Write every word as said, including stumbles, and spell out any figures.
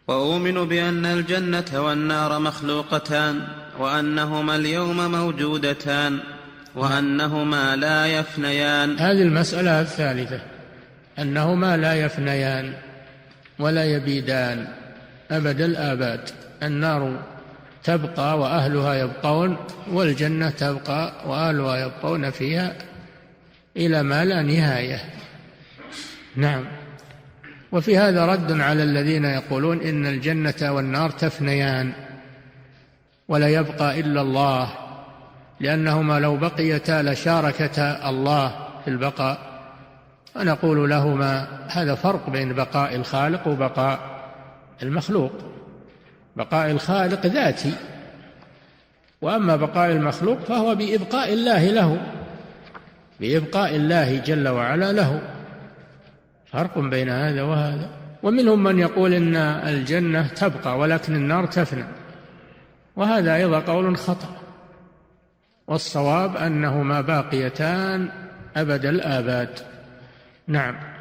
وأؤمن بأن الجنة والنار مخلوقتان، وأنهما اليوم موجودتان، وأنهما لا يفنيان. هذه المسألة الثالثة، أنهما لا يفنيان ولا يبيدان أبد الآباد. النار تبقى وأهلها يبقون، والجنة تبقى وأهلها يبقون فيها إلى ما لا نهاية. نعم. وفي هذا رد على الذين يقولون إن الجنة والنار تفنيان ولا يبقى إلا الله، لأنهما لو بقيتا لشاركتا الله في البقاء. ونقول لهما هذا فرق بين بقاء الخالق وبقاء المخلوق. بقاء الخالق ذاتي، وأما بقاء المخلوق فهو بإبقاء الله له، بإبقاء الله جل وعلا له. فرق بين هذا وهذا. ومنهم من يقول إن الجنة تبقى ولكن النار تفنى، وهذا أيضا قول خطأ، والصواب أنهما باقيتان أبد الآباد. نعم.